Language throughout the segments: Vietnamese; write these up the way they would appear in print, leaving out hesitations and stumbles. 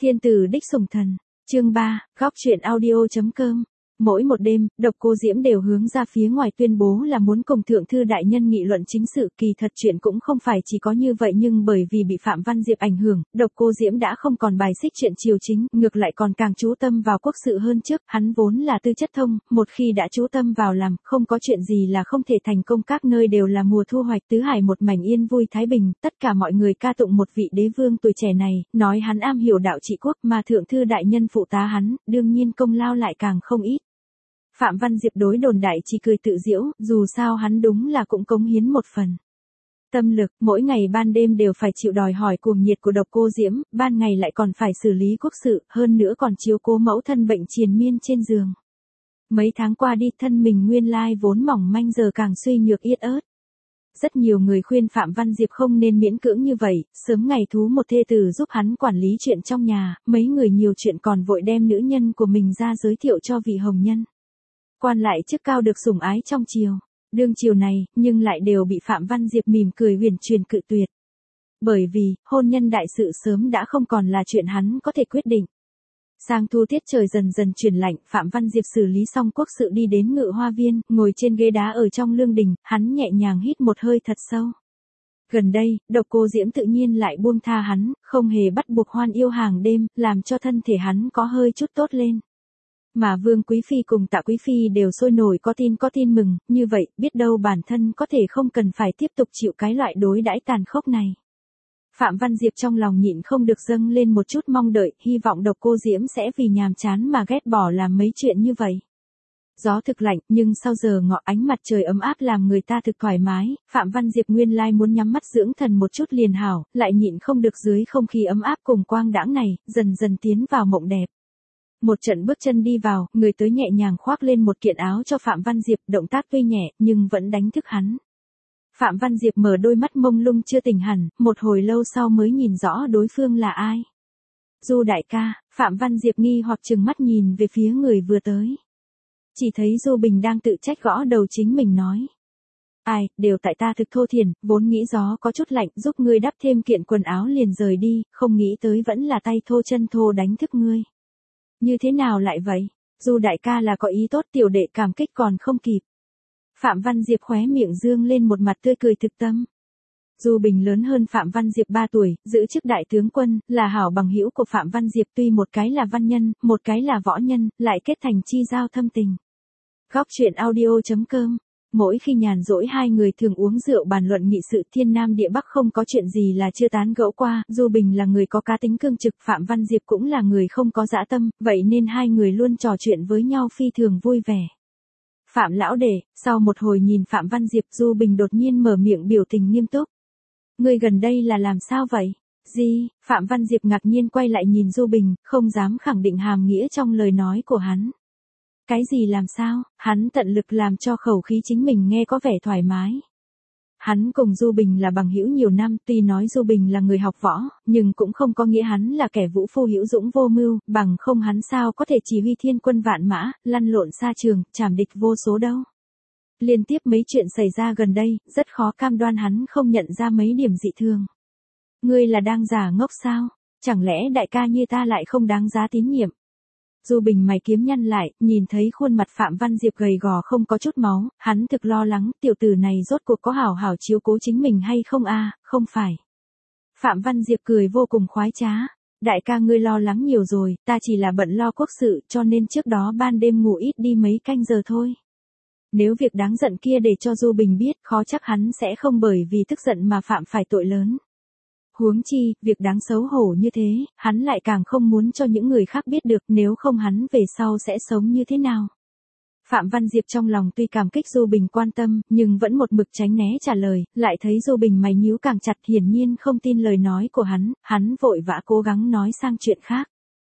Thiên tử đích sủng thần, chương 3, góc truyện audio.com. Mỗi một đêm, Độc Cô Diễm đều hướng ra phía ngoài tuyên bố là muốn cùng thượng thư đại nhân nghị luận chính sự, kỳ thật chuyện cũng không phải chỉ có như vậy, nhưng bởi vì bị Phạm Văn Diệp ảnh hưởng, Độc Cô Diễm đã không còn bài xích chuyện triều chính, ngược lại còn càng chú tâm vào quốc sự hơn trước, hắn vốn là tư chất thông, một khi đã chú tâm vào làm, không có chuyện gì là không thể thành công, các nơi đều là mùa thu hoạch, tứ hải một mảnh yên vui thái bình, tất cả mọi người ca tụng một vị đế vương tuổi trẻ này, nói hắn am hiểu đạo trị quốc, mà thượng thư đại nhân phụ tá hắn, đương nhiên công lao lại càng không ít. Phạm Văn Diệp đối đồn đại chỉ cười tự giễu, dù sao hắn đúng là cũng cống hiến một phần tâm lực, mỗi ngày ban đêm đều phải chịu đòi hỏi cuồng nhiệt của Độc Cô Diễm, ban ngày lại còn phải xử lý quốc sự, hơn nữa còn chiếu cố mẫu thân bệnh triền miên trên giường. Mấy tháng qua đi, thân mình nguyên lai vốn mỏng manh giờ càng suy nhược yết ớt. Rất nhiều người khuyên Phạm Văn Diệp không nên miễn cưỡng như vậy, sớm ngày thú một thê tử giúp hắn quản lý chuyện trong nhà, mấy người nhiều chuyện còn vội đem nữ nhân của mình ra giới thiệu cho vị hồng nhân. Quan lại chức cao được sủng ái trong triều, đương triều này, nhưng lại đều bị Phạm Văn Diệp mỉm cười huyền truyền cự tuyệt. Bởi vì, hôn nhân đại sự sớm đã không còn là chuyện hắn có thể quyết định. Sang thu tiết trời dần dần chuyển lạnh, Phạm Văn Diệp xử lý xong quốc sự đi đến Ngự Hoa Viên, ngồi trên ghế đá ở trong lương đình, hắn nhẹ nhàng hít một hơi thật sâu. Gần đây, Độc Cô Diễm tự nhiên lại buông tha hắn, không hề bắt buộc hoan yêu hàng đêm, làm cho thân thể hắn có hơi chút tốt lên. Mà Vương Quý Phi cùng Tạ Quý Phi đều sôi nổi có tin mừng, như vậy, biết đâu bản thân có thể không cần phải tiếp tục chịu cái loại đối đãi tàn khốc này. Phạm Văn Diệp trong lòng nhịn không được dâng lên một chút mong đợi, hy vọng Độc Cô Diễm sẽ vì nhàm chán mà ghét bỏ làm mấy chuyện như vậy. Gió thực lạnh, nhưng sau giờ ngọ ánh mặt trời ấm áp làm người ta thực thoải mái, Phạm Văn Diệp nguyên lai muốn nhắm mắt dưỡng thần một chút liền hảo, lại nhịn không được dưới không khí ấm áp cùng quang đãng này, dần dần tiến vào mộng đẹp. Một trận bước chân đi vào, người tới nhẹ nhàng khoác lên một kiện áo cho Phạm Văn Diệp, động tác tuy nhẹ, nhưng vẫn đánh thức hắn. Phạm Văn Diệp mở đôi mắt mông lung chưa tỉnh hẳn, một hồi lâu sau mới nhìn rõ đối phương là ai. Du đại ca, Phạm Văn Diệp nghi hoặc trừng mắt nhìn về phía người vừa tới. Chỉ thấy Du Bình đang tự trách gõ đầu chính mình nói. Ai, đều tại ta thực thô thiển, vốn nghĩ gió có chút lạnh giúp ngươi đắp thêm kiện quần áo liền rời đi, không nghĩ tới vẫn là tay thô chân thô đánh thức ngươi. Như thế nào lại vậy? Du đại ca là có ý tốt, tiểu đệ cảm kích còn không kịp. Phạm Văn Diệp khóe miệng dương lên một mặt tươi cười thực tâm. Du Bình lớn hơn Phạm Văn Diệp 3 tuổi, giữ chức đại tướng quân, là hảo bằng hữu của Phạm Văn Diệp, tuy một cái là văn nhân, một cái là võ nhân, lại kết thành chi giao thâm tình. Góc truyện audio.com. Mỗi khi nhàn rỗi hai người thường uống rượu bàn luận nghị sự, thiên nam địa bắc, không có chuyện gì là chưa tán gẫu qua. Du Bình là người có cá tính cương trực, Phạm Văn Diệp cũng là người không có dã tâm, vậy nên hai người luôn trò chuyện với nhau phi thường vui vẻ. Phạm lão đệ, sau một hồi nhìn Phạm Văn Diệp, Du Bình đột nhiên mở miệng biểu tình nghiêm túc. Ngươi gần đây là làm sao vậy? Gì? Phạm Văn Diệp ngạc nhiên quay lại nhìn Du Bình, không dám khẳng định hàm nghĩa trong lời nói của hắn. Cái gì làm sao? Hắn tận lực làm cho khẩu khí chính mình nghe có vẻ thoải mái. Hắn cùng Du Bình là bằng hữu nhiều năm, tuy nói Du Bình là người học võ, nhưng cũng không có nghĩa hắn là kẻ vũ phu hữu dũng vô mưu, bằng không hắn sao có thể chỉ huy thiên quân vạn mã, lăn lộn xa trường, trảm địch vô số đâu. Liên tiếp mấy chuyện xảy ra gần đây, rất khó cam đoan hắn không nhận ra mấy điểm dị thường. Ngươi là đang giả ngốc sao? Chẳng lẽ đại ca như ta lại không đáng giá tín nhiệm? Du Bình mày kiếm nhăn lại, nhìn thấy khuôn mặt Phạm Văn Diệp gầy gò không có chút máu, hắn thực lo lắng, tiểu tử này rốt cuộc có hảo hảo chiếu cố chính mình hay không a? Không phải. Phạm Văn Diệp cười vô cùng khoái trá. Đại ca ngươi lo lắng nhiều rồi, ta chỉ là bận lo quốc sự, cho nên trước đó ban đêm ngủ ít đi mấy canh giờ thôi. Nếu việc đáng giận kia để cho Du Bình biết, khó chắc hắn sẽ không bởi vì tức giận mà phạm phải tội lớn. Huống chi, việc đáng xấu hổ như thế, hắn lại càng không muốn cho những người khác biết được, nếu không hắn về sau sẽ sống như thế nào. Phạm Văn Diệp trong lòng tuy cảm kích Du Bình quan tâm, nhưng vẫn một mực tránh né trả lời, lại thấy Du Bình mày nhíu càng chặt, hiển nhiên không tin lời nói của hắn vội vã cố gắng nói sang chuyện khác.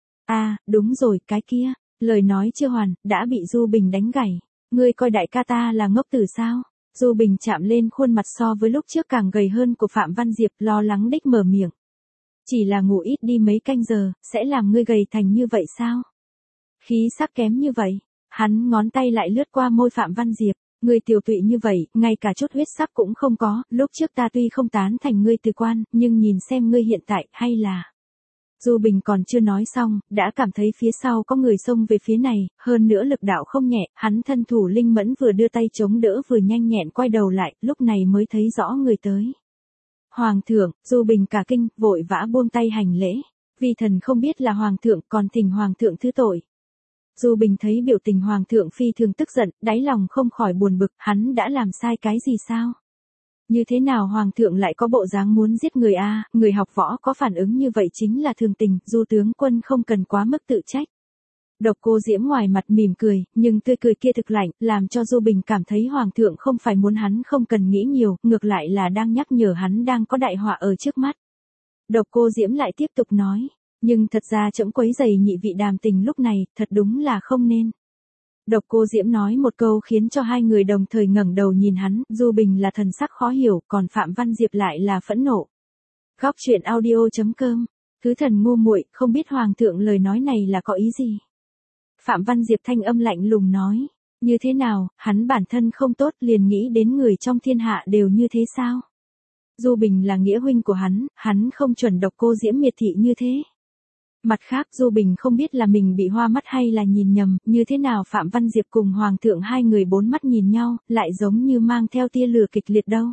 Đúng rồi, cái kia, lời nói chưa hoàn, đã bị Du Bình đánh gãy. Ngươi coi đại ca ta là ngốc tử sao? Du Bình chạm lên khuôn mặt so với lúc trước càng gầy hơn của Phạm Văn Diệp, lo lắng đích mở miệng. Chỉ là ngủ ít đi mấy canh giờ, sẽ làm ngươi gầy thành như vậy sao? Khí sắc kém như vậy. Hắn ngón tay lại lướt qua môi Phạm Văn Diệp. Ngươi tiểu tụy như vậy, ngay cả chút huyết sắc cũng không có, lúc trước ta tuy không tán thành ngươi từ quan, nhưng nhìn xem ngươi hiện tại, hay là... Du Bình còn chưa nói xong, đã cảm thấy phía sau có người xông về phía này, hơn nữa lực đạo không nhẹ, hắn thân thủ linh mẫn vừa đưa tay chống đỡ vừa nhanh nhẹn quay đầu lại, lúc này mới thấy rõ người tới. Hoàng thượng, Du Bình cả kinh, vội vã buông tay hành lễ. Vi thần không biết là hoàng thượng, còn thỉnh hoàng thượng thứ tội. Du Bình thấy biểu tình hoàng thượng phi thường tức giận, đáy lòng không khỏi buồn bực, hắn đã làm sai cái gì sao? Như thế nào hoàng thượng lại có bộ dáng muốn giết người a? Người học võ có phản ứng như vậy chính là thường tình, Du tướng quân không cần quá mức tự trách. Độc Cô Diễm ngoài mặt mỉm cười, nhưng tươi cười kia thực lạnh, làm cho Du Bình cảm thấy hoàng thượng không phải muốn hắn không cần nghĩ nhiều, ngược lại là đang nhắc nhở hắn đang có đại họa ở trước mắt. Độc Cô Diễm lại tiếp tục nói, nhưng thật ra trẫm quấy rầy nhị vị đàm tình lúc này, thật đúng là không nên. Độc Cô Diễm nói một câu khiến cho hai người đồng thời ngẩng đầu nhìn hắn, Du Bình là thần sắc khó hiểu, còn Phạm Văn Diệp lại là phẫn nộ. Góc truyện audio.com, thứ thần ngu muội, không biết hoàng thượng lời nói này là có ý gì. Phạm Văn Diệp thanh âm lạnh lùng nói, như thế nào, hắn bản thân không tốt liền nghĩ đến người trong thiên hạ đều như thế sao? Du Bình là nghĩa huynh của hắn không chuẩn Độc Cô Diễm miệt thị như thế. Mặt khác Du Bình không biết là mình bị hoa mắt hay là nhìn nhầm, như thế nào Phạm Văn Diệp cùng Hoàng thượng hai người bốn mắt nhìn nhau, lại giống như mang theo tia lửa kịch liệt đâu.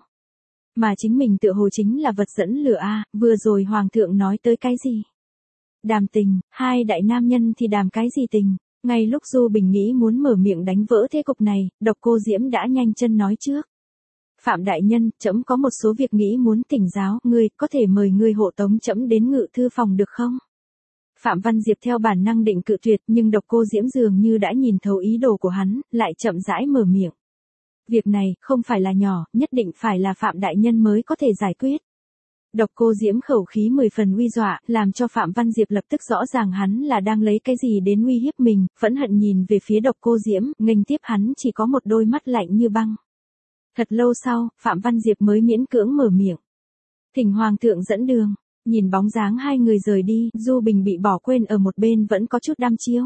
Mà chính mình tựa hồ chính là vật dẫn lửa a, vừa rồi Hoàng thượng nói tới cái gì? Đàm tình, hai đại nam nhân thì đàm cái gì tình? Ngay lúc Du Bình nghĩ muốn mở miệng đánh vỡ thế cục này, Độc Cô Diễm đã nhanh chân nói trước. Phạm đại nhân, trẫm có một số việc nghĩ muốn thỉnh giáo, ngươi có thể mời ngươi hộ tống trẫm đến ngự thư phòng được không? Phạm Văn Diệp theo bản năng định cự tuyệt, nhưng Độc Cô Diễm dường như đã nhìn thấu ý đồ của hắn, lại chậm rãi mở miệng. Việc này không phải là nhỏ, nhất định phải là Phạm đại nhân mới có thể giải quyết. Độc Cô Diễm khẩu khí 10 phần uy dọa, làm cho Phạm Văn Diệp lập tức rõ ràng hắn là đang lấy cái gì đến uy hiếp mình, phẫn hận nhìn về phía Độc Cô Diễm, nghênh tiếp hắn chỉ có một đôi mắt lạnh như băng. Thật lâu sau, Phạm Văn Diệp mới miễn cưỡng mở miệng. Thỉnh hoàng thượng dẫn đường. Nhìn bóng dáng hai người rời đi, Du Bình bị bỏ quên ở một bên vẫn có chút đăm chiêu.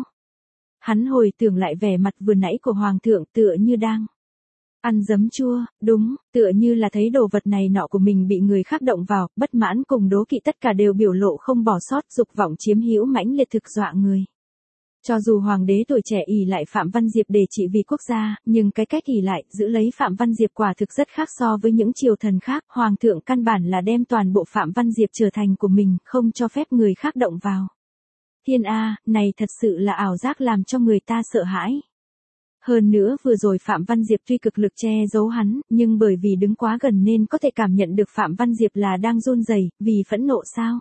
Hắn hồi tưởng lại vẻ mặt vừa nãy của hoàng thượng tựa như đang ăn giấm chua, đúng, tựa như là thấy đồ vật này nọ của mình bị người khác động vào, bất mãn cùng đố kỵ tất cả đều biểu lộ không bỏ sót, dục vọng chiếm hữu mãnh liệt thực dọa người. Cho dù hoàng đế tuổi trẻ ỷ lại Phạm Văn Diệp để trị vì quốc gia, nhưng cái cách ỷ lại, giữ lấy Phạm Văn Diệp quả thực rất khác so với những triều thần khác, hoàng thượng căn bản là đem toàn bộ Phạm Văn Diệp trở thành của mình, không cho phép người khác động vào. Thiên A, này thật sự là ảo giác làm cho người ta sợ hãi. Hơn nữa vừa rồi Phạm Văn Diệp tuy cực lực che giấu hắn, nhưng bởi vì đứng quá gần nên có thể cảm nhận được Phạm Văn Diệp là đang run rẩy, vì phẫn nộ sao?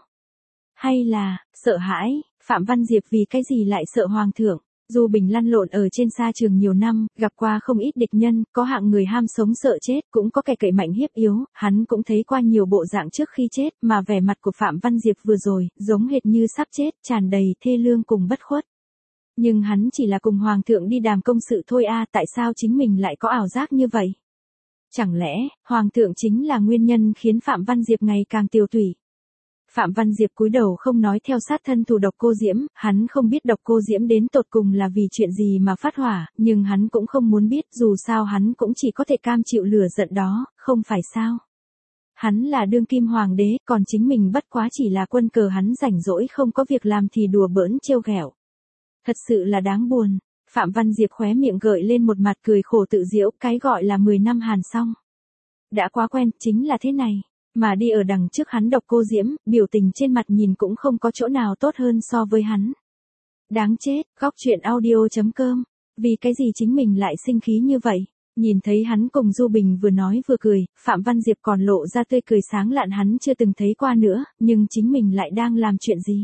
Hay là, sợ hãi, Phạm Văn Diệp vì cái gì lại sợ hoàng thượng? Du Bình lăn lộn ở trên sa trường nhiều năm, gặp qua không ít địch nhân, có hạng người ham sống sợ chết, cũng có kẻ cậy mạnh hiếp yếu, hắn cũng thấy qua nhiều bộ dạng trước khi chết, mà vẻ mặt của Phạm Văn Diệp vừa rồi, giống hệt như sắp chết, tràn đầy thê lương cùng bất khuất. Nhưng hắn chỉ là cùng hoàng thượng đi đàm công sự thôi a, tại sao chính mình lại có ảo giác như vậy? Chẳng lẽ, hoàng thượng chính là nguyên nhân khiến Phạm Văn Diệp ngày càng tiêu tụy? Phạm Văn Diệp cúi đầu không nói theo sát thân thủ Độc Cô Diễm, hắn không biết Độc Cô Diễm đến tột cùng là vì chuyện gì mà phát hỏa, nhưng hắn cũng không muốn biết, dù sao hắn cũng chỉ có thể cam chịu lửa giận đó, không phải sao? Hắn là đương kim hoàng đế, còn chính mình bất quá chỉ là quân cờ, hắn rảnh rỗi không có việc làm thì đùa bỡn trêu ghẹo. Thật sự là đáng buồn. Phạm Văn Diệp khóe miệng gợi lên một mặt cười khổ tự giễu, cái gọi là 10 năm hàn xong. Đã quá quen, chính là thế này. Mà đi ở đằng trước hắn Độc Cô Diễm, biểu tình trên mặt nhìn cũng không có chỗ nào tốt hơn so với hắn. Đáng chết, góc truyện audio.com, vì cái gì chính mình lại sinh khí như vậy? Nhìn thấy hắn cùng Du Bình vừa nói vừa cười, Phạm Văn Diệp còn lộ ra tươi cười sáng lạn hắn chưa từng thấy qua nữa, nhưng chính mình lại đang làm chuyện gì?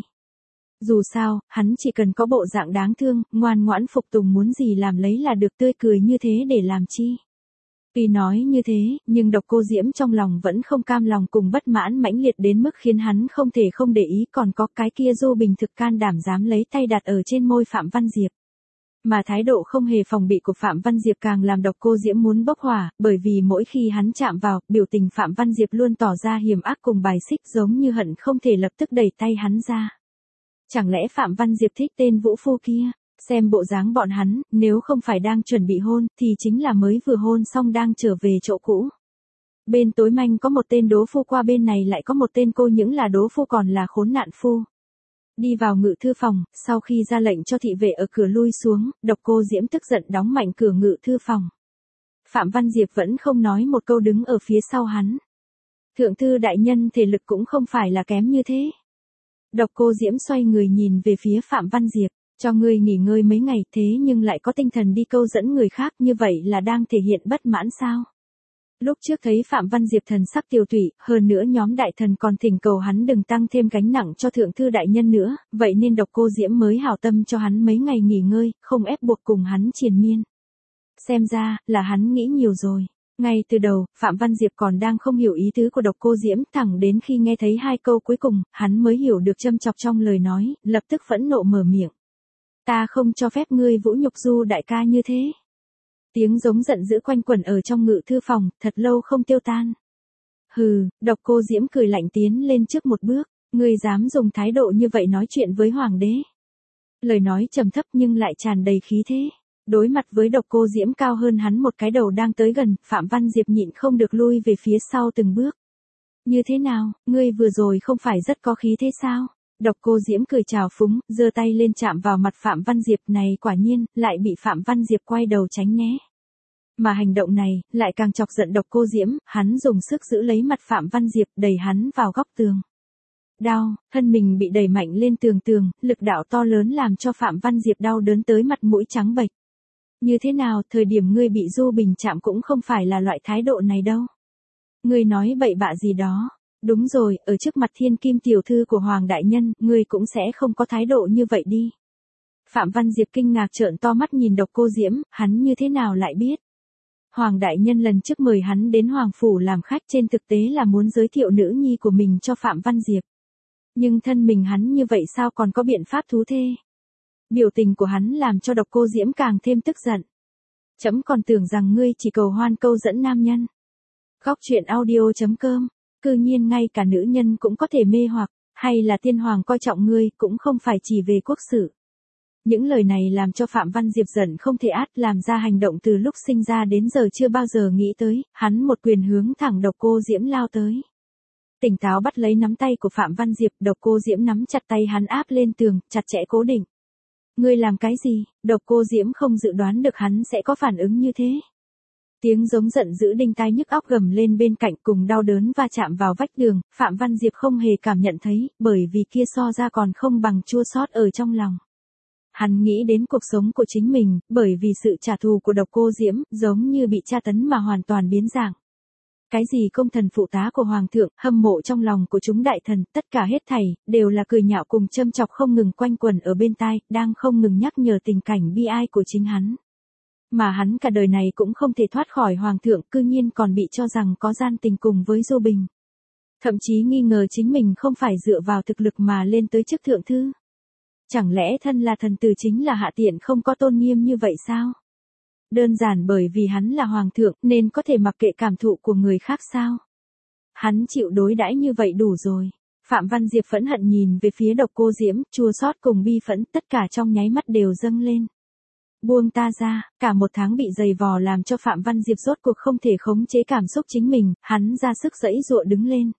Dù sao, hắn chỉ cần có bộ dạng đáng thương, ngoan ngoãn phục tùng muốn gì làm lấy là được, tươi cười như thế để làm chi? Tuy nói như thế, nhưng Độc Cô Diễm trong lòng vẫn không cam lòng cùng bất mãn mãnh liệt đến mức khiến hắn không thể không để ý, còn có cái kia Du Bình thực can đảm dám lấy tay đặt ở trên môi Phạm Văn Diệp. Mà thái độ không hề phòng bị của Phạm Văn Diệp càng làm Độc Cô Diễm muốn bốc hỏa, bởi vì mỗi khi hắn chạm vào, biểu tình Phạm Văn Diệp luôn tỏ ra hiểm ác cùng bài xích, giống như hận không thể lập tức đẩy tay hắn ra. Chẳng lẽ Phạm Văn Diệp thích tên vũ phu kia? Xem bộ dáng bọn hắn, nếu không phải đang chuẩn bị hôn, thì chính là mới vừa hôn xong đang trở về chỗ cũ. Bên tối manh có một tên đố phu, qua bên này lại có một tên cô những là đố phu còn là khốn nạn phu. Đi vào ngự thư phòng, sau khi ra lệnh cho thị vệ ở cửa lui xuống, Độc Cô Diễm tức giận đóng mạnh cửa ngự thư phòng. Phạm Văn Diệp vẫn không nói một câu đứng ở phía sau hắn. Thượng thư đại nhân thể lực cũng không phải là kém như thế. Độc Cô Diễm xoay người nhìn về phía Phạm Văn Diệp, cho ngươi nghỉ ngơi mấy ngày thế nhưng lại có tinh thần đi câu dẫn người khác như vậy là đang thể hiện bất mãn sao? Lúc trước thấy Phạm Văn Diệp thần sắc tiêu tụy, hơn nữa nhóm đại thần còn thỉnh cầu hắn đừng tăng thêm gánh nặng cho thượng thư đại nhân nữa, vậy nên Độc Cô Diễm mới hảo tâm cho hắn mấy ngày nghỉ ngơi, không ép buộc cùng hắn triền miên. Xem ra, là hắn nghĩ nhiều rồi. Ngay từ đầu, Phạm Văn Diệp còn đang không hiểu ý tứ của Độc Cô Diễm, thẳng đến khi nghe thấy hai câu cuối cùng, hắn mới hiểu được châm chọc trong lời nói, lập tức phẫn nộ mở miệng. Ta không cho phép ngươi vũ nhục Du đại ca như thế. Tiếng giống giận dữ quanh quẩn ở trong ngự thư phòng, thật lâu không tiêu tan. Hừ, Độc Cô Diễm cười lạnh tiến lên trước một bước, ngươi dám dùng thái độ như vậy nói chuyện với hoàng đế. Lời nói trầm thấp nhưng lại tràn đầy khí thế. Đối mặt với Độc Cô Diễm cao hơn hắn một cái đầu đang tới gần, Phạm Văn Diệp nhịn không được lui về phía sau từng bước. Như thế nào, ngươi vừa rồi không phải rất có khí thế sao? Độc Cô Diễm cười trào phúng, giơ tay lên chạm vào mặt Phạm Văn Diệp này quả nhiên, lại bị Phạm Văn Diệp quay đầu tránh né. Mà hành động này, lại càng chọc giận Độc Cô Diễm, hắn dùng sức giữ lấy mặt Phạm Văn Diệp đẩy hắn vào góc tường. Đau, thân mình bị đẩy mạnh lên tường, lực đạo to lớn làm cho Phạm Văn Diệp đau đớn tới mặt mũi trắng bệch. Như thế nào, thời điểm ngươi bị Du Bình chạm cũng không phải là loại thái độ này đâu. Ngươi nói bậy bạ gì đó. Đúng rồi, ở trước mặt thiên kim tiểu thư của Hoàng Đại Nhân, ngươi cũng sẽ không có thái độ như vậy đi. Phạm Văn Diệp kinh ngạc trợn to mắt nhìn Độc Cô Diễm, hắn như thế nào lại biết. Hoàng Đại Nhân lần trước mời hắn đến Hoàng Phủ làm khách trên thực tế là muốn giới thiệu nữ nhi của mình cho Phạm Văn Diệp. Nhưng thân mình hắn như vậy sao còn có biện pháp thú thê. Biểu tình của hắn làm cho Độc Cô Diễm càng thêm tức giận. Chấm còn tưởng rằng ngươi chỉ cầu hoan câu dẫn nam nhân. Góc truyện audio.com, cư nhiên ngay cả nữ nhân cũng có thể mê hoặc, hay là tiên hoàng coi trọng ngươi cũng không phải chỉ về quốc sự. Những lời này làm cho Phạm Văn Diệp giận không thể át, làm ra hành động từ lúc sinh ra đến giờ chưa bao giờ nghĩ tới, hắn một quyền hướng thẳng Độc Cô Diễm lao tới. Tỉnh táo bắt lấy nắm tay của Phạm Văn Diệp, Độc Cô Diễm nắm chặt tay hắn áp lên tường, chặt chẽ cố định. Ngươi làm cái gì? Độc Cô Diễm không dự đoán được hắn sẽ có phản ứng như thế. Tiếng giống giận dữ đinh tai nhức óc gầm lên bên cạnh cùng đau đớn va chạm vào vách tường, Phạm Văn Diệp không hề cảm nhận thấy, bởi vì kia so ra còn không bằng chua xót ở trong lòng. Hắn nghĩ đến cuộc sống của chính mình, bởi vì sự trả thù của Độc Cô Diễm, giống như bị tra tấn mà hoàn toàn biến dạng. Cái gì công thần phụ tá của Hoàng thượng, hâm mộ trong lòng của chúng đại thần, tất cả hết thảy, đều là cười nhạo cùng châm chọc không ngừng quanh quẩn ở bên tai, đang không ngừng nhắc nhở tình cảnh bi ai của chính hắn. Mà hắn cả đời này cũng không thể thoát khỏi Hoàng thượng, cư nhiên còn bị cho rằng có gian tình cùng với Du Bình. Thậm chí nghi ngờ chính mình không phải dựa vào thực lực mà lên tới chức thượng thư. Chẳng lẽ thân là thần tử chính là hạ tiện không có tôn nghiêm như vậy sao? Đơn giản bởi vì hắn là hoàng thượng nên có thể mặc kệ cảm thụ của người khác sao? Hắn chịu đối đãi như vậy đủ rồi. Phạm Văn Diệp phẫn hận nhìn về phía Độc Cô Diễm, chua xót cùng bi phẫn tất cả trong nháy mắt đều dâng lên. Buông ta ra, cả một tháng bị giày vò làm cho Phạm Văn Diệp rốt cuộc không thể khống chế cảm xúc chính mình, hắn ra sức giãy giụa đứng lên.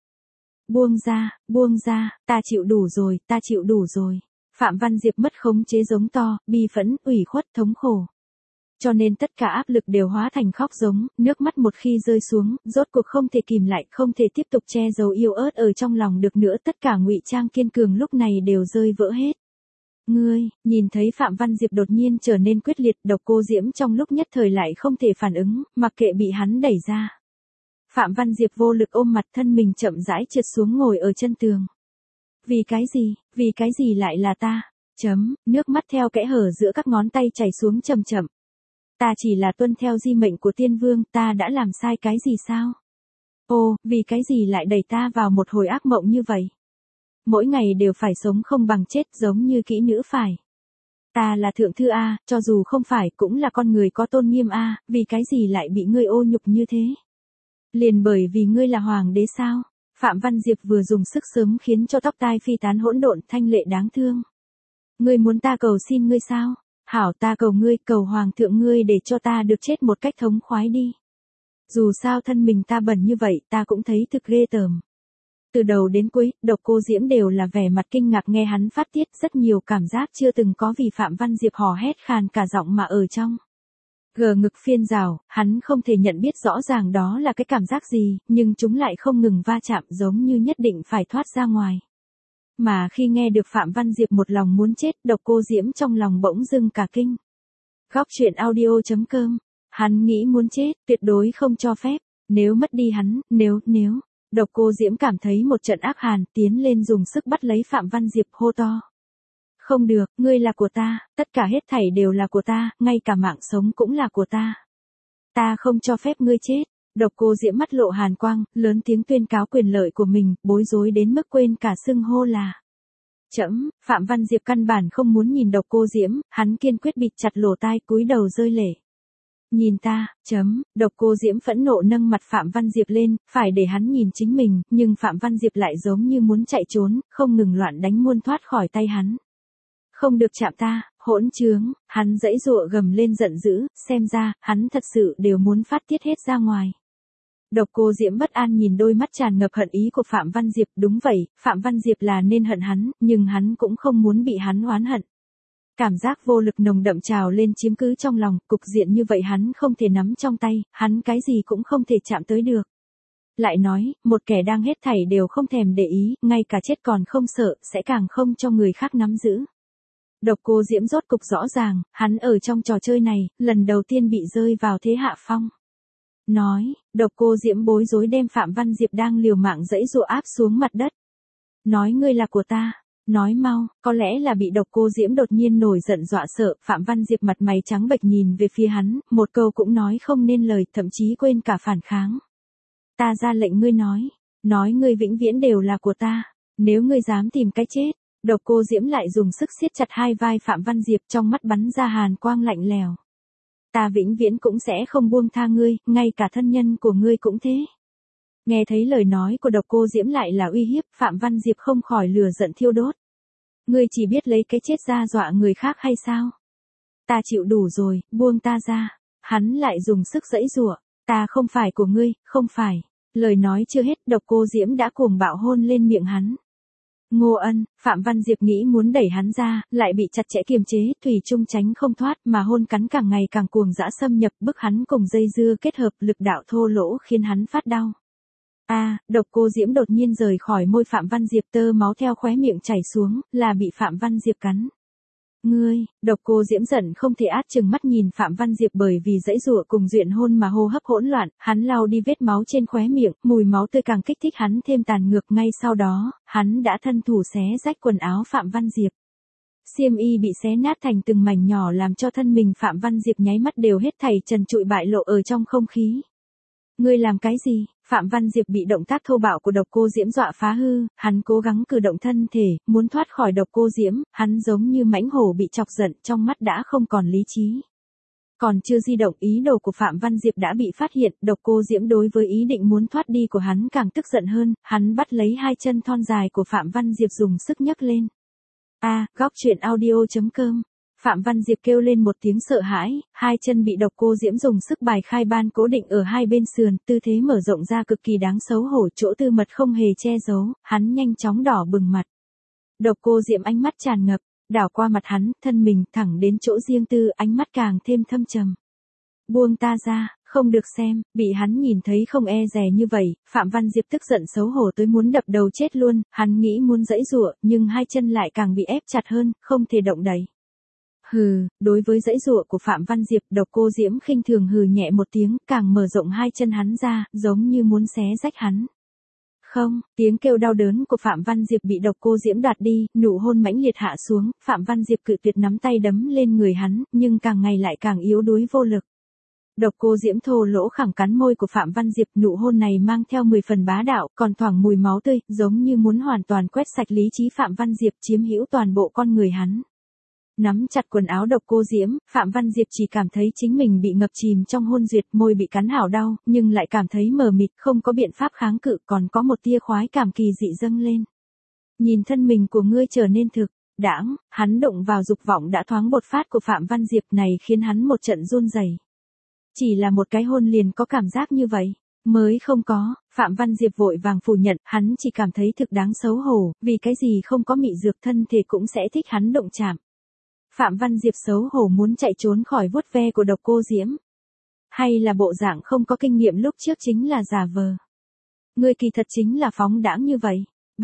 Buông ra, ta chịu đủ rồi, ta chịu đủ rồi. Phạm Văn Diệp mất khống chế giống to, bi phẫn, ủy khuất, thống khổ. Cho nên tất cả áp lực đều hóa thành khóc giống, nước mắt một khi rơi xuống, rốt cuộc không thể kìm lại, không thể tiếp tục che giấu yêu ớt ở trong lòng được nữa, tất cả ngụy trang kiên cường lúc này đều rơi vỡ hết. Ngươi, nhìn thấy Phạm Văn Diệp đột nhiên trở nên quyết liệt, Độc Cô Diễm trong lúc nhất thời lại không thể phản ứng, mặc kệ bị hắn đẩy ra. Phạm Văn Diệp vô lực ôm mặt thân mình chậm rãi trượt xuống ngồi ở chân tường. Vì cái gì lại là ta? Nước mắt theo kẽ hở giữa các ngón tay chảy xuống chậm chậm. Ta chỉ là tuân theo di mệnh của tiên vương, ta đã làm sai cái gì sao? Ô, vì cái gì lại đẩy ta vào một hồi ác mộng như vậy? Mỗi ngày đều phải sống không bằng chết giống như kỹ nữ phải. Ta là thượng thư A, cho dù không phải cũng là con người có tôn nghiêm A, vì cái gì lại bị ngươi ô nhục như thế? Liền bởi vì ngươi là hoàng đế sao? Phạm Văn Diệp vừa dùng sức sớm khiến cho tóc tai phi tán hỗn độn, thanh lệ đáng thương. Ngươi muốn ta cầu xin ngươi sao? Hảo, ta cầu ngươi, cầu hoàng thượng ngươi để cho ta được chết một cách thống khoái đi. Dù sao thân mình ta bẩn như vậy, ta cũng thấy thực ghê tởm. Từ đầu đến cuối, Độc Cô Diễm đều là vẻ mặt kinh ngạc nghe hắn phát tiết rất nhiều cảm giác chưa từng có vì Phạm Văn Diệp hò hét khàn cả giọng mà ở trong. Gờ ngực phiên rào, hắn không thể nhận biết rõ ràng đó là cái cảm giác gì, nhưng chúng lại không ngừng va chạm giống như nhất định phải thoát ra ngoài. Mà khi nghe được Phạm Văn Diệp một lòng muốn chết, Độc Cô Diễm trong lòng bỗng dưng cả kinh. Góc truyện audio.com. Hắn nghĩ muốn chết, tuyệt đối không cho phép. Nếu mất đi hắn, nếu. Độc Cô Diễm cảm thấy một trận ác hàn, tiến lên dùng sức bắt lấy Phạm Văn Diệp hô to. Không được, ngươi là của ta, tất cả hết thảy đều là của ta, ngay cả mạng sống cũng là của ta. Ta không cho phép ngươi chết. Độc Cô Diễm mắt lộ hàn quang, lớn tiếng tuyên cáo quyền lợi của mình, bối rối đến mức quên cả xưng hô là. Phạm Văn Diệp căn bản không muốn nhìn Độc Cô Diễm, hắn kiên quyết bịt chặt lỗ tai cúi đầu rơi lệ. Nhìn ta, Độc Cô Diễm phẫn nộ nâng mặt Phạm Văn Diệp lên, phải để hắn nhìn chính mình, nhưng Phạm Văn Diệp lại giống như muốn chạy trốn, không ngừng loạn đánh muôn thoát khỏi tay hắn. Không được chạm ta, hỗn trướng, hắn giãy giụa gầm lên giận dữ, xem ra, hắn thật sự đều muốn phát tiết hết ra ngoài. Độc Cô Diễm bất an nhìn đôi mắt tràn ngập hận ý của Phạm Văn Diệp, đúng vậy, Phạm Văn Diệp là nên hận hắn, nhưng hắn cũng không muốn bị hắn oán hận. Cảm giác vô lực nồng đậm trào lên chiếm cứ trong lòng, cục diện như vậy hắn không thể nắm trong tay, hắn cái gì cũng không thể chạm tới được. Lại nói, một kẻ đang hết thảy đều không thèm để ý, ngay cả chết còn không sợ, sẽ càng không cho người khác nắm giữ. Độc Cô Diễm rốt cục rõ ràng, hắn ở trong trò chơi này, lần đầu tiên bị rơi vào thế hạ phong. Độc Cô Diễm bối rối đem Phạm Văn Diệp đang liều mạng giãy giụa áp xuống mặt đất. Nói ngươi là của ta. Nói mau, có lẽ là bị Độc Cô Diễm đột nhiên nổi giận dọa sợ, Phạm Văn Diệp mặt mày trắng bệch nhìn về phía hắn, một câu cũng nói không nên lời, thậm chí quên cả phản kháng. Ta ra lệnh ngươi nói ngươi vĩnh viễn đều là của ta, nếu ngươi dám tìm cái chết. Độc Cô Diễm lại dùng sức siết chặt hai vai Phạm Văn Diệp, trong mắt bắn ra hàn quang lạnh lẽo. Ta vĩnh viễn cũng sẽ không buông tha ngươi, ngay cả thân nhân của ngươi cũng thế. Nghe thấy lời nói của Độc Cô Diễm lại là uy hiếp, Phạm Văn Diệp không khỏi lửa giận thiêu đốt. Ngươi chỉ biết lấy cái chết ra dọa người khác hay sao? Ta chịu đủ rồi, buông ta ra. Hắn lại dùng sức giãy giụa, ta không phải của ngươi, không phải. Lời nói chưa hết, Độc Cô Diễm đã cuồng bạo hôn lên miệng hắn. Ngô Ân, Phạm Văn Diệp nghĩ muốn đẩy hắn ra, lại bị chặt chẽ kiềm chế, thủy chung tránh không thoát, mà hôn cắn càng ngày càng cuồng dã xâm nhập, bức hắn cùng dây dưa kết hợp, lực đạo thô lỗ khiến hắn phát đau. Độc Cô Diễm đột nhiên rời khỏi môi Phạm Văn Diệp, tơ máu theo khóe miệng chảy xuống, là bị Phạm Văn Diệp cắn. Ngươi, Độc Cô Diễm giận không thể át chừng mắt nhìn Phạm Văn Diệp bởi vì giãy giụa cùng duyện hôn mà hô hấp hỗn loạn, hắn lau đi vết máu trên khóe miệng, mùi máu tươi càng kích thích hắn thêm tàn ngược, ngay sau đó, hắn đã thân thủ xé rách quần áo Phạm Văn Diệp. Xiêm y bị xé nát thành từng mảnh nhỏ làm cho thân mình Phạm Văn Diệp nháy mắt đều hết thảy trần trụi bại lộ ở trong không khí. Ngươi làm cái gì? Phạm Văn Diệp bị động tác thô bạo của Độc Cô Diễm dọa phá hư, hắn cố gắng cử động thân thể, muốn thoát khỏi Độc Cô Diễm, hắn giống như mãnh hổ bị chọc giận, trong mắt đã không còn lý trí. Còn chưa di động, ý đồ của Phạm Văn Diệp đã bị phát hiện, Độc Cô Diễm đối với ý định muốn thoát đi của hắn càng tức giận hơn, hắn bắt lấy hai chân thon dài của Phạm Văn Diệp dùng sức nhấc lên. Góc truyện audio.com. Phạm Văn Diệp kêu lên một tiếng sợ hãi, hai chân bị Độc Cô Diễm dùng sức bài khai ban cố định ở hai bên sườn, tư thế mở rộng ra cực kỳ đáng xấu hổ, chỗ tư mật không hề che giấu, hắn nhanh chóng đỏ bừng mặt. Độc Cô Diễm ánh mắt tràn ngập, đảo qua mặt hắn, thân mình thẳng đến chỗ riêng tư, ánh mắt càng thêm thâm trầm. Buông ta ra, không được xem, bị hắn nhìn thấy không e dè như vậy, Phạm Văn Diệp tức giận xấu hổ tới muốn đập đầu chết luôn, hắn nghĩ muốn giãy giụa, nhưng hai chân lại càng bị ép chặt hơn, không thể động đậy. Đối với giãy giụa của Phạm Văn Diệp, Độc Cô Diễm khinh thường hừ nhẹ một tiếng, càng mở rộng hai chân hắn ra, giống như muốn xé rách hắn. Không, tiếng kêu đau đớn của Phạm Văn Diệp bị Độc Cô Diễm đoạt đi, nụ hôn mãnh liệt hạ xuống, Phạm Văn Diệp cự tuyệt nắm tay đấm lên người hắn, nhưng càng ngày lại càng yếu đuối vô lực. Độc Cô Diễm thô lỗ khẳng cắn môi của Phạm Văn Diệp, nụ hôn này mang theo 10 phần bá đạo, còn thoảng mùi máu tươi, giống như muốn hoàn toàn quét sạch lý trí Phạm Văn Diệp, chiếm hữu toàn bộ con người hắn. Nắm chặt quần áo Độc Cô Diễm, Phạm Văn Diệp chỉ cảm thấy chính mình bị ngập chìm trong hôn duyệt, môi bị cắn hảo đau, nhưng lại cảm thấy mờ mịt, không có biện pháp kháng cự, còn có một tia khoái cảm kỳ dị dâng lên. Nhìn thân mình của ngươi trở nên thực đãng, hắn đụng vào dục vọng đã thoáng bột phát của Phạm Văn Diệp này khiến hắn một trận run rẩy. Chỉ là một cái hôn liền có cảm giác như vậy, mới không có, Phạm Văn Diệp vội vàng phủ nhận, hắn chỉ cảm thấy thực đáng xấu hổ, vì cái gì không có mị dược thân thể cũng sẽ thích hắn động chạm. Phạm Văn Diệp xấu hổ muốn chạy trốn khỏi vuốt ve của Độc Cô Diễm. Hay là bộ dạng không có kinh nghiệm lúc trước chính là giả vờ. Ngươi kỳ thật chính là phóng đãng như vậy.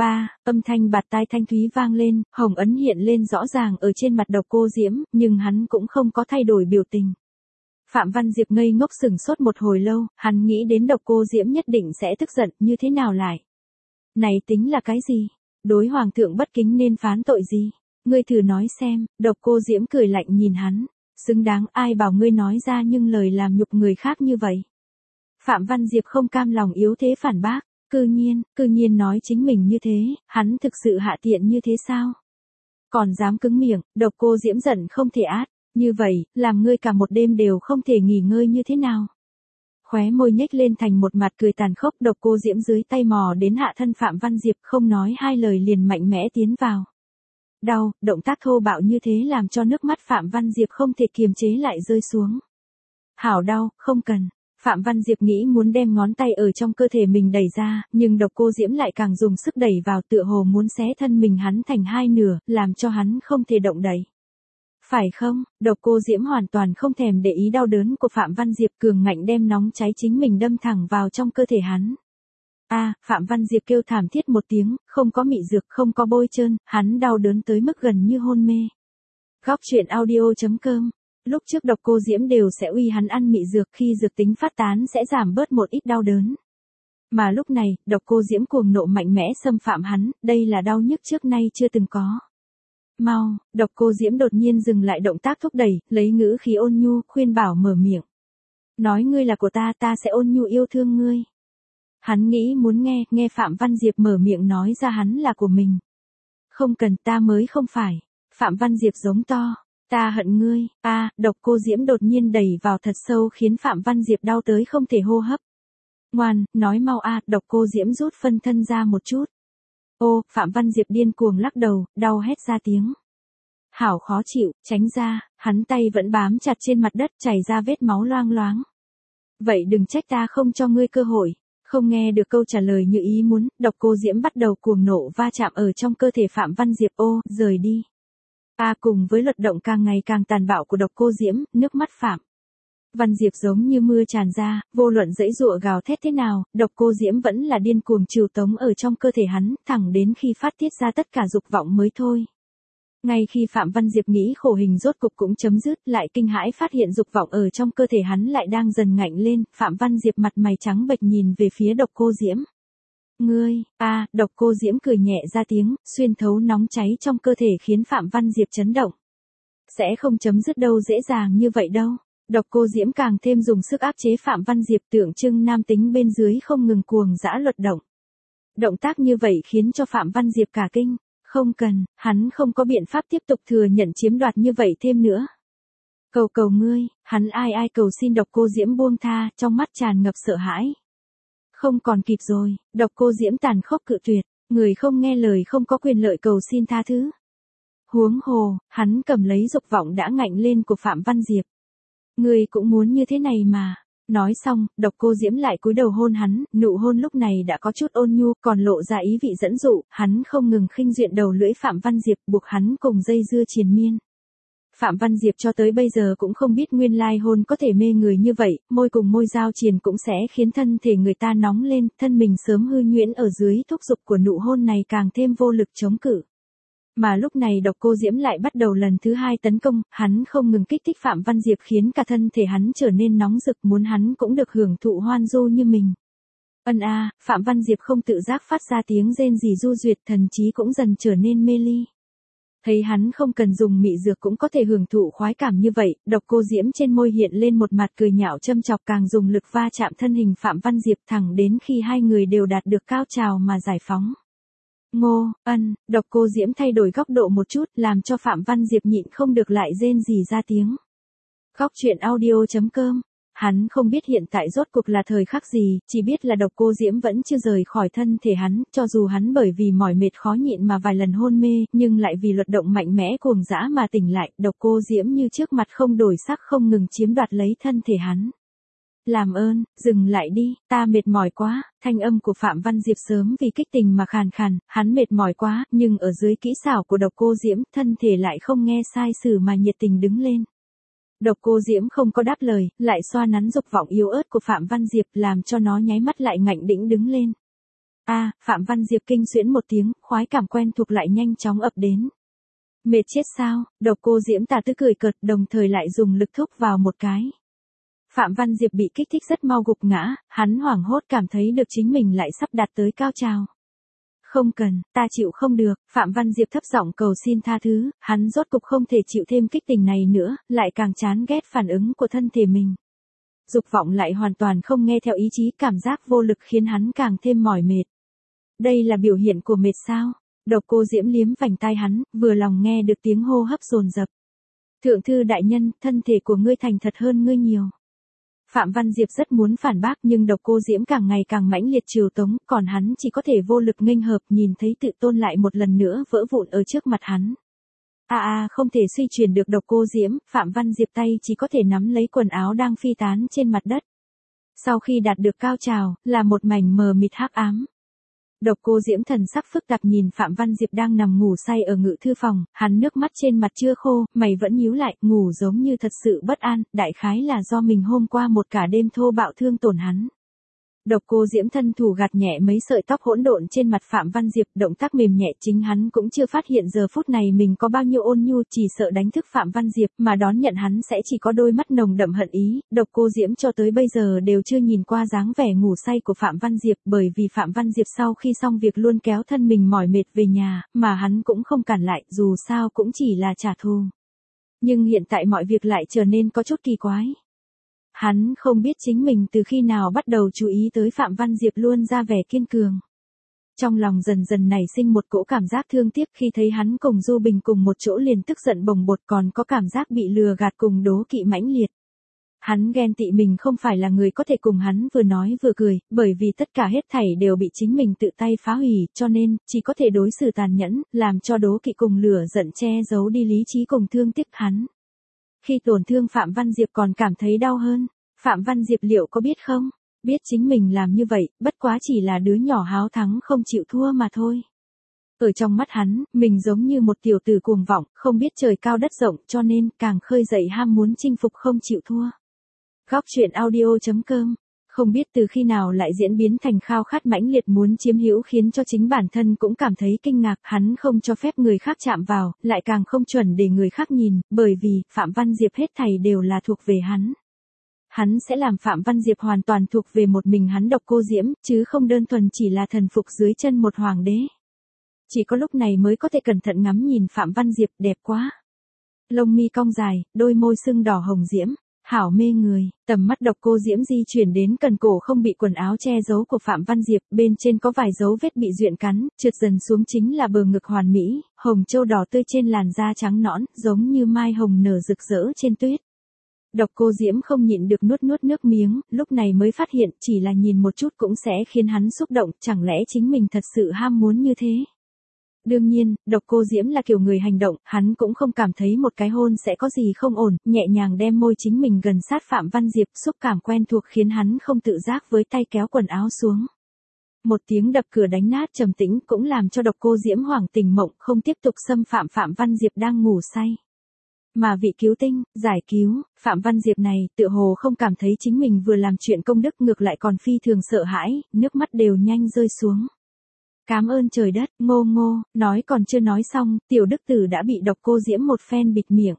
Âm thanh bạt tai thanh thúy vang lên, hồng ấn hiện lên rõ ràng ở trên mặt Độc Cô Diễm, nhưng hắn cũng không có thay đổi biểu tình. Phạm Văn Diệp ngây ngốc sững sốt một hồi lâu, hắn nghĩ đến Độc Cô Diễm nhất định sẽ tức giận, như thế nào lại? Này tính là cái gì? Đối hoàng thượng bất kính nên phán tội gì? Ngươi thử nói xem. Độc Cô Diễm cười lạnh nhìn hắn. Xứng đáng, ai bảo ngươi nói ra nhưng lời làm nhục người khác như vậy. Phạm Văn Diệp không cam lòng yếu thế phản bác. Cư nhiên nói chính mình như thế, hắn thực sự hạ tiện như thế sao? Còn dám cứng miệng. Độc Cô Diễm giận không thể át. Như vậy, làm ngươi cả một đêm đều không thể nghỉ ngơi như thế nào? Khóe môi nhếch lên thành một mặt cười tàn khốc. Độc Cô Diễm dưới tay mò đến hạ thân Phạm Văn Diệp, không nói hai lời liền mạnh mẽ tiến vào. Đau, động tác thô bạo như thế làm cho nước mắt Phạm Văn Diệp không thể kiềm chế lại rơi xuống. Hảo đau, không cần. Phạm Văn Diệp nghĩ muốn đem ngón tay ở trong cơ thể mình đẩy ra, nhưng Độc Cô Diễm lại càng dùng sức đẩy vào, tựa hồ muốn xé thân mình hắn thành hai nửa, làm cho hắn không thể động đậy. Phải không? Độc Cô Diễm hoàn toàn không thèm để ý đau đớn của Phạm Văn Diệp, cường ngạnh đem nóng cháy chính mình đâm thẳng vào trong cơ thể hắn. Phạm Văn Diệp kêu thảm thiết một tiếng, không có mị dược, không có bôi trơn, hắn đau đớn tới mức gần như hôn mê. Góc truyện audio.com. Lúc trước Độc Cô Diễm đều sẽ uy hắn ăn mị dược, khi dược tính phát tán sẽ giảm bớt một ít đau đớn. Mà lúc này, Độc Cô Diễm cuồng nộ mạnh mẽ xâm phạm hắn, đây là đau nhức trước nay chưa từng có. Mau, Độc Cô Diễm đột nhiên dừng lại động tác thúc đẩy, lấy ngữ khí ôn nhu, khuyên bảo mở miệng. Nói ngươi là của ta, ta sẽ ôn nhu yêu thương ngươi. Hắn nghĩ muốn nghe Phạm Văn Diệp mở miệng nói ra hắn là của mình. Không cần, ta mới không phải. Phạm Văn Diệp giống to. Ta hận ngươi. Độc Cô Diễm đột nhiên đẩy vào thật sâu khiến Phạm Văn Diệp đau tới không thể hô hấp. Ngoan, nói mau. Độc Cô Diễm rút phân thân ra một chút. Phạm Văn Diệp điên cuồng lắc đầu, đau hét ra tiếng. Hảo khó chịu, tránh ra, hắn tay vẫn bám chặt trên mặt đất, chảy ra vết máu loang loáng. Vậy đừng trách ta không cho ngươi cơ hội. Không nghe được câu trả lời như ý muốn, Độc Cô Diễm bắt đầu cuồng nộ va chạm ở trong cơ thể Phạm Văn Diệp. Rời đi. Cùng với luật động càng ngày càng tàn bạo của Độc Cô Diễm, nước mắt Phạm Văn Diệp giống như mưa tràn ra, vô luận giãy giụa gào thét thế nào, Độc Cô Diễm vẫn là điên cuồng trừu tống ở trong cơ thể hắn, thẳng đến khi phát tiết ra tất cả dục vọng mới thôi. Ngay khi Phạm Văn Diệp nghĩ khổ hình rốt cục cũng chấm dứt, lại kinh hãi phát hiện dục vọng ở trong cơ thể hắn lại đang dần ngạnh lên, Phạm Văn Diệp mặt mày trắng bệch nhìn về phía Độc Cô Diễm. Ngươi, Độc Cô Diễm cười nhẹ ra tiếng, xuyên thấu nóng cháy trong cơ thể khiến Phạm Văn Diệp chấn động. Sẽ không chấm dứt đâu, dễ dàng như vậy đâu. Độc Cô Diễm càng thêm dùng sức áp chế Phạm Văn Diệp, tượng trưng nam tính bên dưới không ngừng cuồng dã luật động. Động tác như vậy khiến cho Phạm Văn Diệp cả kinh. Không cần, hắn không có biện pháp tiếp tục thừa nhận chiếm đoạt như vậy thêm nữa. Cầu ngươi, hắn ai cầu xin Độc Cô Diễm buông tha, trong mắt tràn ngập sợ hãi. Không còn kịp rồi, Độc Cô Diễm tàn khốc cự tuyệt, người không nghe lời không có quyền lợi cầu xin tha thứ. Huống hồ, hắn cầm lấy dục vọng đã ngạnh lên của Phạm Văn Diệp. Ngươi cũng muốn như thế này mà. Nói xong, Độc Cô Diễm lại cúi đầu hôn hắn, nụ hôn lúc này đã có chút ôn nhu, còn lộ ra ý vị dẫn dụ, hắn không ngừng khinh duyện đầu lưỡi Phạm Văn Diệp, buộc hắn cùng dây dưa triền miên. Phạm Văn Diệp cho tới bây giờ cũng không biết nguyên lai hôn có thể mê người như vậy, môi cùng môi giao triền cũng sẽ khiến thân thể người ta nóng lên, thân mình sớm hư nhuyễn ở dưới thúc giục của nụ hôn này càng thêm vô lực chống cự. Mà lúc này Độc Cô Diễm lại bắt đầu lần thứ hai tấn công, hắn không ngừng kích thích Phạm Văn Diệp khiến cả thân thể hắn trở nên nóng rực, muốn hắn cũng được hưởng thụ hoan du như mình. Phạm Văn Diệp không tự giác phát ra tiếng rên rỉ du duyệt, thần trí cũng dần trở nên mê ly. Thấy hắn không cần dùng mị dược cũng có thể hưởng thụ khoái cảm như vậy, Độc Cô Diễm trên môi hiện lên một mặt cười nhạo châm chọc, càng dùng lực va chạm thân hình Phạm Văn Diệp thẳng đến khi hai người đều đạt được cao trào mà giải phóng. Độc Cô Diễm thay đổi góc độ một chút, làm cho Phạm Văn Diệp nhịn không được lại rên rỉ ra tiếng. Góc truyện audio.com. Hắn không biết hiện tại rốt cuộc là thời khắc gì, chỉ biết là Độc Cô Diễm vẫn chưa rời khỏi thân thể hắn, cho dù hắn bởi vì mỏi mệt khó nhịn mà vài lần hôn mê, nhưng lại vì luật động mạnh mẽ cuồng dã mà tỉnh lại, Độc Cô Diễm như trước mặt không đổi sắc không ngừng chiếm đoạt lấy thân thể hắn. làm ơn, dừng lại đi, ta mệt mỏi quá, thanh âm của Phạm Văn Diệp sớm vì kích tình mà khàn khàn, hắn mệt mỏi quá, nhưng ở dưới kỹ xảo của Độc Cô Diễm, thân thể lại không nghe sai sử mà nhiệt tình đứng lên. Độc Cô Diễm không có đáp lời, lại xoa nắn dục vọng yếu ớt của Phạm Văn Diệp làm cho nó nháy mắt lại ngạnh đĩnh đứng lên. Phạm Văn Diệp kinh xuyễn một tiếng, khoái cảm quen thuộc lại nhanh chóng ập đến. Mệt chết sao, Độc Cô Diễm tà tư cười cợt đồng thời lại dùng lực thúc vào một cái. Phạm Văn Diệp bị kích thích rất mau gục ngã, hắn hoảng hốt cảm thấy được chính mình lại sắp đạt tới cao trào. Không cần, ta chịu không được, Phạm Văn Diệp thấp giọng cầu xin tha thứ, hắn rốt cục không thể chịu thêm kích tình này nữa, lại càng chán ghét phản ứng của thân thể mình. Dục vọng lại hoàn toàn không nghe theo ý chí, cảm giác vô lực khiến hắn càng thêm mỏi mệt. Đây là biểu hiện của mệt sao? Độc Cô Diễm liếm vành tai hắn, vừa lòng nghe được tiếng hô hấp dồn dập. Thượng thư đại nhân, thân thể của ngươi thành thật hơn ngươi nhiều. Phạm Văn Diệp rất muốn phản bác nhưng Độc Cô Diễm càng ngày càng mãnh liệt trìu tống, còn hắn chỉ có thể vô lực nghênh hợp, nhìn thấy tự tôn lại một lần nữa vỡ vụn ở trước mặt hắn. Không thể suy chuyển được Độc Cô Diễm, Phạm Văn Diệp tay chỉ có thể nắm lấy quần áo đang phi tán trên mặt đất. Sau khi đạt được cao trào, là một mảnh mờ mịt hắc ám. Độc Cô Diễm thần sắc phức tạp nhìn Phạm Văn Diệp đang nằm ngủ say ở ngự thư phòng, hắn nước mắt trên mặt chưa khô, mày vẫn nhíu lại, ngủ giống như thật sự bất an, đại khái là do mình hôm qua một cả đêm thô bạo thương tổn hắn. Độc Cô Diễm thân thủ gạt nhẹ mấy sợi tóc hỗn độn trên mặt Phạm Văn Diệp, động tác mềm nhẹ, chính hắn cũng chưa phát hiện giờ phút này mình có bao nhiêu ôn nhu, chỉ sợ đánh thức Phạm Văn Diệp, mà đón nhận hắn sẽ chỉ có đôi mắt nồng đậm hận ý. Độc Cô Diễm cho tới bây giờ đều chưa nhìn qua dáng vẻ ngủ say của Phạm Văn Diệp, bởi vì Phạm Văn Diệp sau khi xong việc luôn kéo thân mình mỏi mệt về nhà, mà hắn cũng không cản lại, dù sao cũng chỉ là trả thù. Nhưng hiện tại mọi việc lại trở nên có chút kỳ quái. Hắn không biết chính mình từ khi nào bắt đầu chú ý tới Phạm Văn Diệp luôn ra vẻ kiên cường. Trong lòng dần dần nảy sinh một cỗ cảm giác thương tiếc khi thấy hắn cùng Du Bình cùng một chỗ, liền tức giận bồng bột, còn có cảm giác bị lừa gạt cùng đố kỵ mãnh liệt. Hắn ghen tị mình không phải là người có thể cùng hắn vừa nói vừa cười, bởi vì tất cả hết thảy đều bị chính mình tự tay phá hủy, cho nên, chỉ có thể đối xử tàn nhẫn, làm cho đố kỵ cùng lửa giận che giấu đi lý trí cùng thương tiếc hắn. Khi tổn thương Phạm Văn Diệp còn cảm thấy đau hơn, Phạm Văn Diệp liệu có biết không? Biết chính mình làm như vậy, bất quá chỉ là đứa nhỏ háo thắng không chịu thua mà thôi. Ở trong mắt hắn, mình giống như một tiểu tử cuồng vọng, không biết trời cao đất rộng, cho nên càng khơi dậy ham muốn chinh phục không chịu thua. Góc truyện audio.com. Không biết từ khi nào lại diễn biến thành khao khát mãnh liệt muốn chiếm hữu, khiến cho chính bản thân cũng cảm thấy kinh ngạc. Hắn không cho phép người khác chạm vào, lại càng không chuẩn để người khác nhìn, bởi vì Phạm Văn Diệp hết thảy đều là thuộc về hắn. Hắn sẽ làm Phạm Văn Diệp hoàn toàn thuộc về một mình hắn Độc Cô Diễm, chứ không đơn thuần chỉ là thần phục dưới chân một hoàng đế. Chỉ có lúc này mới có thể cẩn thận ngắm nhìn Phạm Văn Diệp, đẹp quá. Lông mi cong dài, đôi môi sưng đỏ hồng diễm, hảo mê người. Tầm mắt Độc Cô Diễm di chuyển đến cần cổ không bị quần áo che giấu của Phạm Văn Diệp, bên trên có vài dấu vết bị duyện cắn, trượt dần xuống chính là bờ ngực hoàn mỹ, hồng châu đỏ tươi trên làn da trắng nõn, giống như mai hồng nở rực rỡ trên tuyết. Độc Cô Diễm không nhịn được nuốt nước miếng, lúc này mới phát hiện chỉ là nhìn một chút cũng sẽ khiến hắn xúc động, chẳng lẽ chính mình thật sự ham muốn như thế. Đương nhiên, Độc Cô Diễm là kiểu người hành động, hắn cũng không cảm thấy một cái hôn sẽ có gì không ổn, nhẹ nhàng đem môi chính mình gần sát Phạm Văn Diệp, xúc cảm quen thuộc khiến hắn không tự giác với tay kéo quần áo xuống. Một tiếng đập cửa đánh nát trầm tĩnh cũng làm cho Độc Cô Diễm hoảng tỉnh mộng, không tiếp tục xâm phạm Phạm Văn Diệp đang ngủ say. Mà vị cứu tinh, giải cứu, Phạm Văn Diệp này, tựa hồ không cảm thấy chính mình vừa làm chuyện công đức, ngược lại còn phi thường sợ hãi, nước mắt đều nhanh rơi xuống. Cám ơn trời đất, Ngô Ngô, nói còn chưa nói xong, tiểu đức tử đã bị Độc Cô Diễm một phen bịt miệng.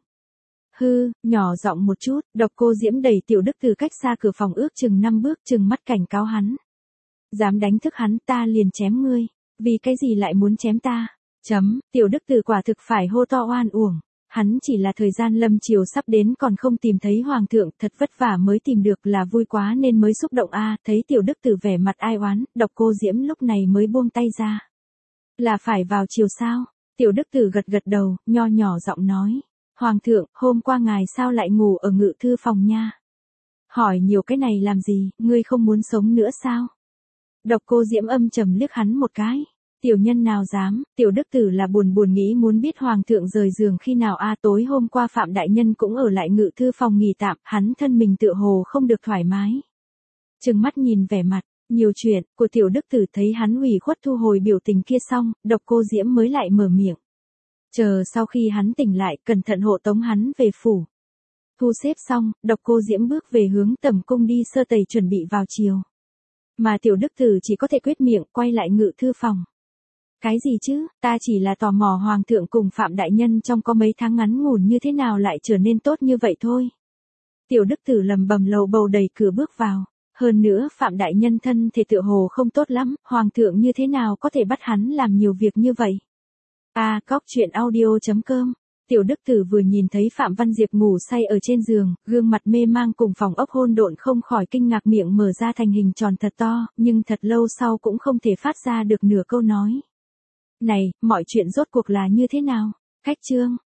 Hư, nhỏ giọng một chút, Độc Cô Diễm đẩy tiểu đức tử cách xa cửa phòng ước chừng 5 bước, chừng mắt cảnh cáo hắn. Dám đánh thức hắn, ta liền chém ngươi. Vì cái gì lại muốn chém ta? Tiểu đức tử quả thực phải hô to oan uổng. Hắn chỉ là thời gian lâm chiều sắp đến còn không tìm thấy hoàng thượng, thật vất vả mới tìm được, là vui quá nên mới xúc động thấy tiểu đức tử vẻ mặt ai oán, Độc Cô Diễm lúc này mới buông tay ra. Là phải vào chiều sao? Tiểu đức tử gật đầu, nho nhỏ giọng nói. Hoàng thượng, hôm qua ngài sao lại ngủ ở ngự thư phòng nha? Hỏi nhiều cái này làm gì, ngươi không muốn sống nữa sao? Độc Cô Diễm âm trầm liếc hắn một cái. Tiểu nhân nào dám, tiểu đức tử là buồn nghĩ muốn biết hoàng thượng rời giường khi nào tối hôm qua Phạm đại nhân cũng ở lại ngự thư phòng nghỉ tạm, hắn thân mình tựa hồ không được thoải mái. Trừng mắt nhìn vẻ mặt, nhiều chuyện, của tiểu đức tử thấy hắn ủy khuất thu hồi biểu tình kia xong, Độc Cô Diễm mới lại mở miệng. Chờ sau khi hắn tỉnh lại, cẩn thận hộ tống hắn về phủ. Thu xếp xong, Độc Cô Diễm bước về hướng tẩm cung đi sơ tẩy chuẩn bị vào chiều. Mà tiểu đức tử chỉ có thể quyết miệng quay lại ngự thư phòng. Cái gì chứ, ta chỉ là tò mò hoàng thượng cùng Phạm đại nhân trong có mấy tháng ngắn ngủn như thế nào lại trở nên tốt như vậy thôi. Tiểu đức tử lầm bầm lầu bầu đẩy cửa bước vào. Hơn nữa Phạm đại nhân thân thể tựa hồ không tốt lắm, hoàng thượng như thế nào có thể bắt hắn làm nhiều việc như vậy. Cóc truyện audio.com. Tiểu đức tử vừa nhìn thấy Phạm Văn Diệp ngủ say ở trên giường, gương mặt mê mang cùng phòng ốc hôn độn không khỏi kinh ngạc, miệng mở ra thành hình tròn thật to, nhưng thật lâu sau cũng không thể phát ra được nửa câu nói. Này, mọi chuyện rốt cuộc là như thế nào? Khách trương,